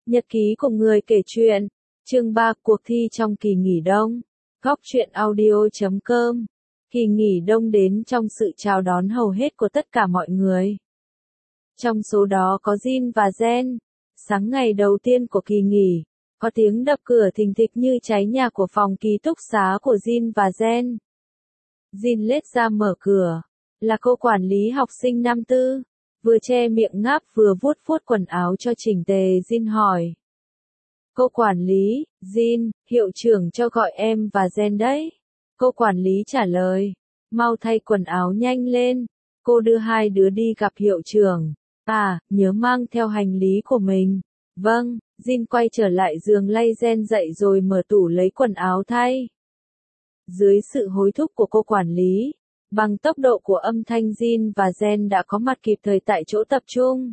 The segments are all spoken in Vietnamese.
Nhật ký của người kể chuyện, chương 3 cuộc thi trong kỳ nghỉ đông. Góc truyện audio.com. Kỳ nghỉ đông đến trong sự chào đón hầu hết của tất cả mọi người. Trong số đó có Jin và Jen. Sáng ngày đầu tiên của kỳ nghỉ, có tiếng đập cửa thình thịch như cháy nhà của phòng ký túc xá của Jin và Jen. Jin lết ra mở cửa, là cô quản lý học sinh năm tư. Vừa che miệng ngáp vừa vuốt vuốt quần áo cho chỉnh tề, Jin hỏi. Cô quản lý, Jin, hiệu trưởng cho gọi em và Jen đấy. Cô quản lý trả lời. Mau thay quần áo nhanh lên. Cô đưa hai đứa đi gặp hiệu trưởng. À, nhớ mang theo hành lý của mình. Vâng, Jin quay trở lại giường lay Jen dậy rồi mở tủ lấy quần áo thay. Dưới sự hối thúc của cô quản lý, bằng tốc độ của âm thanh, Jin và Jen đã có mặt kịp thời tại chỗ tập trung.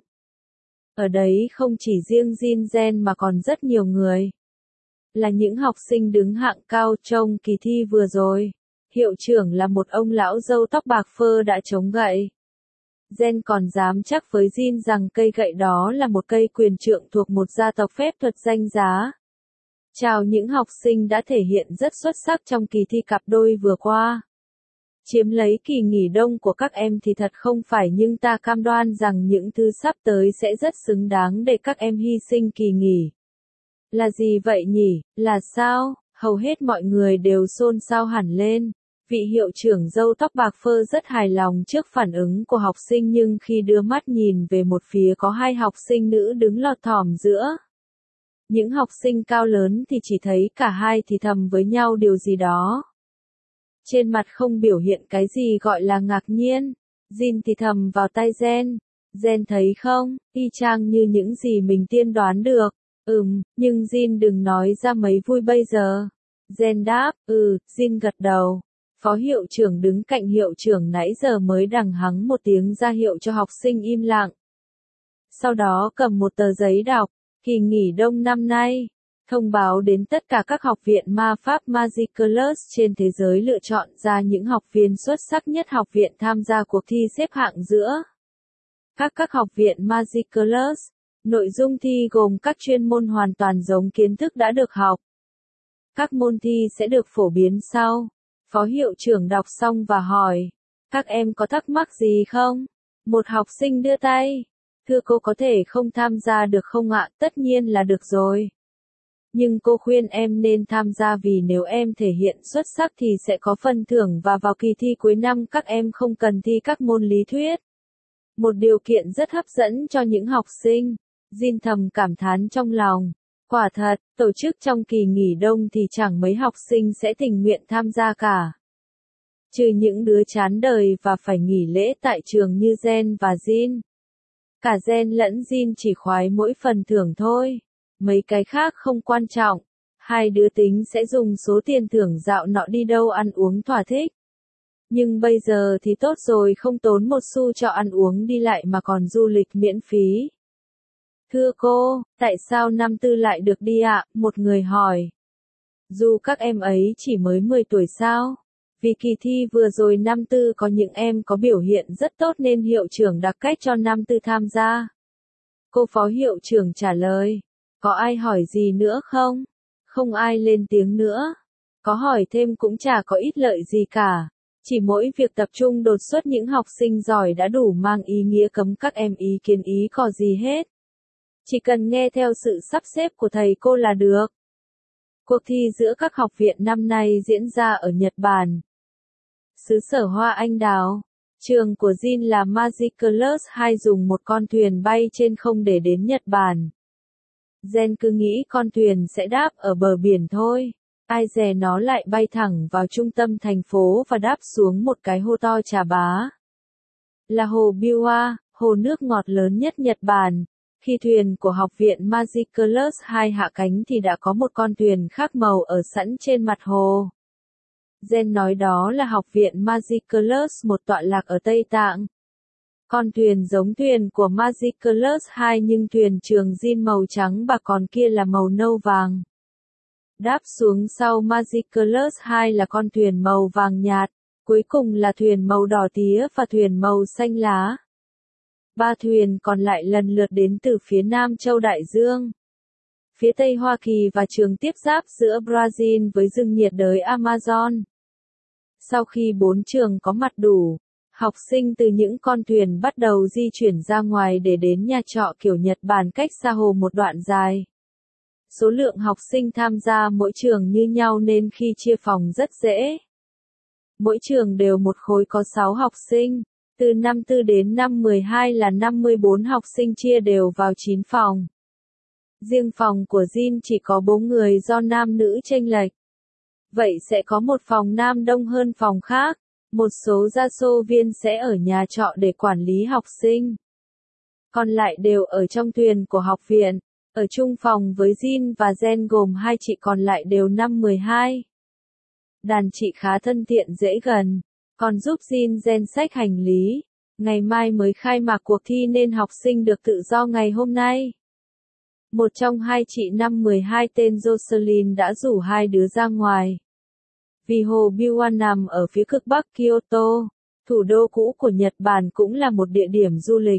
Ở đấy không chỉ riêng Jin Jen mà còn rất nhiều người. Là những học sinh đứng hạng cao trong kỳ thi vừa rồi. Hiệu trưởng là một ông lão râu tóc bạc phơ đã chống gậy. Jen còn dám chắc với Jin rằng cây gậy đó là một cây quyền trượng thuộc một gia tộc phép thuật danh giá. Chào những học sinh đã thể hiện rất xuất sắc trong kỳ thi cặp đôi vừa qua. Chiếm lấy kỳ nghỉ đông của các em thì thật không phải, nhưng ta cam đoan rằng những thứ sắp tới sẽ rất xứng đáng để các em hy sinh kỳ nghỉ. Là gì vậy nhỉ? Là sao? Hầu hết mọi người đều xôn xao hẳn lên. Vị hiệu trưởng râu tóc bạc phơ rất hài lòng trước phản ứng của học sinh, nhưng khi đưa mắt nhìn về một phía có hai học sinh nữ đứng lọt thỏm giữa những học sinh cao lớn thì chỉ thấy cả hai thì thầm với nhau điều gì đó. Trên mặt không biểu hiện cái gì gọi là ngạc nhiên. Jin thì thầm vào tai Jen. Jen thấy không, y chang như những gì mình tiên đoán được. Nhưng Jin đừng nói ra mấy vui bây giờ. Jen đáp, Jin gật đầu. Phó hiệu trưởng đứng cạnh hiệu trưởng nãy giờ mới đằng hắng một tiếng ra hiệu cho học sinh im lặng. Sau đó cầm một tờ giấy đọc, kỳ nghỉ đông năm nay. Thông báo đến tất cả các học viện ma pháp Magicalus trên thế giới lựa chọn ra những học viên xuất sắc nhất học viện tham gia cuộc thi xếp hạng giữa các học viện Magicalus. Nội dung thi gồm các chuyên môn hoàn toàn giống kiến thức đã được học. Các môn thi sẽ được phổ biến sau. Phó hiệu trưởng đọc xong và hỏi, các em có thắc mắc gì không? Một học sinh đưa tay. Thưa cô, có thể không tham gia được không ạ? Tất nhiên là được rồi. Nhưng cô khuyên em nên tham gia vì nếu em thể hiện xuất sắc thì sẽ có phần thưởng và vào kỳ thi cuối năm các em không cần thi các môn lý thuyết. Một điều kiện rất hấp dẫn cho những học sinh. Jin thầm cảm thán trong lòng. Quả thật, tổ chức trong kỳ nghỉ đông thì chẳng mấy học sinh sẽ tình nguyện tham gia cả. Trừ những đứa chán đời và phải nghỉ lễ tại trường như Jen và Jin. Cả Jen lẫn Jin chỉ khoái mỗi phần thưởng thôi. Mấy cái khác không quan trọng. Hai đứa tính sẽ dùng số tiền thưởng dạo nọ đi đâu ăn uống thỏa thích. Nhưng bây giờ thì tốt rồi, không tốn một xu cho ăn uống đi lại mà còn du lịch miễn phí. Thưa cô, tại sao năm tư lại được đi ạ? Một người hỏi. Dù các em ấy chỉ mới 10 tuổi sao? Vì kỳ thi vừa rồi năm tư có những em có biểu hiện rất tốt nên hiệu trưởng đặc cách cho năm tư tham gia. Cô phó hiệu trưởng trả lời. Có ai hỏi gì nữa không? Không ai lên tiếng nữa. Có hỏi thêm cũng chả có ích lợi gì cả. Chỉ mỗi việc tập trung đột xuất những học sinh giỏi đã đủ mang ý nghĩa cấm các em ý kiến ý cò gì hết. Chỉ cần nghe theo sự sắp xếp của thầy cô là được. Cuộc thi giữa các học viện năm nay diễn ra ở Nhật Bản. Xứ sở hoa anh đào. Trường của Jin là Magicalus 2 dùng một con thuyền bay trên không để đến Nhật Bản. Jen cứ nghĩ con thuyền sẽ đáp ở bờ biển thôi. Ai dè nó lại bay thẳng vào trung tâm thành phố và đáp xuống một cái hồ to chà bá. Là hồ Biwa, hồ nước ngọt lớn nhất Nhật Bản. Khi thuyền của học viện Magicalus 2 hạ cánh thì đã có một con thuyền khác màu ở sẵn trên mặt hồ. Jen nói đó là học viện Magicalus một tọa lạc ở Tây Tạng. Con thuyền giống thuyền của Magicalus 2 nhưng thuyền trường Jin màu trắng bạc còn kia là màu nâu vàng. Đáp xuống sau Magicalus 2 là con thuyền màu vàng nhạt, cuối cùng là thuyền màu đỏ tía và thuyền màu xanh lá. 3 thuyền còn lại lần lượt đến từ phía Nam Châu Đại Dương. phía Tây Hoa Kỳ và trường tiếp giáp giữa Brazil với rừng nhiệt đới Amazon. Sau khi 4 trường có mặt đủ, học sinh từ những con thuyền bắt đầu di chuyển ra ngoài để đến nhà trọ kiểu Nhật Bản cách xa hồ một đoạn dài. Số lượng học sinh tham gia mỗi trường như nhau nên khi chia phòng rất dễ. Mỗi trường đều một khối có 6 học sinh, từ năm 4 đến năm 12 là 54 học sinh chia đều vào 9 phòng. Riêng phòng của Jin chỉ có 4 người do nam nữ chênh lệch. Vậy sẽ có một phòng nam đông hơn phòng khác, một số gia xô viên sẽ ở nhà trọ để quản lý học sinh. Còn lại đều ở trong thuyền của học viện, ở chung phòng với Jin và Jen gồm 2 chị còn lại đều năm 12. Đàn chị khá thân thiện dễ gần, còn giúp Jin Jen xách hành lý. Ngày mai mới khai mạc cuộc thi nên học sinh được tự do ngày hôm nay. Một trong 2 chị năm 12 tên Jocelyn đã rủ 2 đứa ra ngoài. Vì hồ Biwa nằm ở phía cực bắc Kyoto, thủ đô cũ của Nhật Bản cũng là một địa điểm du lịch.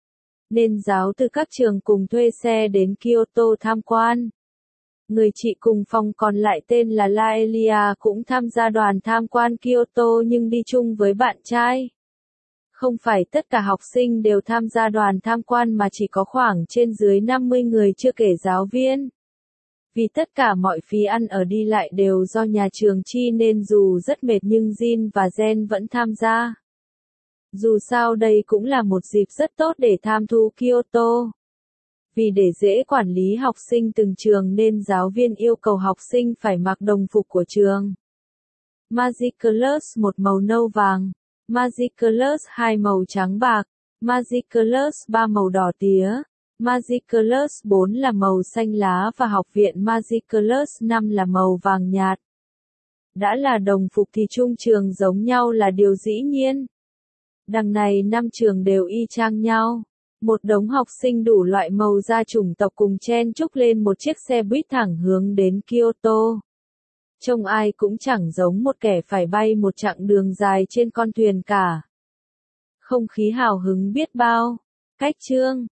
Nên giáo từ các trường cùng thuê xe đến Kyoto tham quan. Người chị cùng phòng còn lại tên là Laelia cũng tham gia đoàn tham quan Kyoto nhưng đi chung với bạn trai. Không phải tất cả học sinh đều tham gia đoàn tham quan mà chỉ có khoảng trên dưới 50 người chưa kể giáo viên. Vì tất cả mọi phí ăn ở đi lại đều do nhà trường chi nên dù rất mệt nhưng Jin và Jen vẫn tham gia. Dù sao đây cũng là một dịp rất tốt để tham thu Kyoto. Vì để dễ quản lý học sinh từng trường nên giáo viên yêu cầu học sinh phải mặc đồng phục của trường. Magicalus 1 màu nâu vàng, Magicalus 2 màu trắng bạc, Magicalus 3 màu đỏ tía, Magicalus 4 là màu xanh lá và học viện Magicalus 5 là màu vàng nhạt. Đã là đồng phục thì chung trường giống nhau là điều dĩ nhiên. Đằng này 5 trường đều y chang nhau. Một đống học sinh đủ loại màu da chủng tộc cùng chen chúc lên một chiếc xe buýt thẳng hướng đến Kyoto. Trông ai cũng chẳng giống một kẻ phải bay một chặng đường dài trên con thuyền cả. Không khí hào hứng biết bao. Cách chương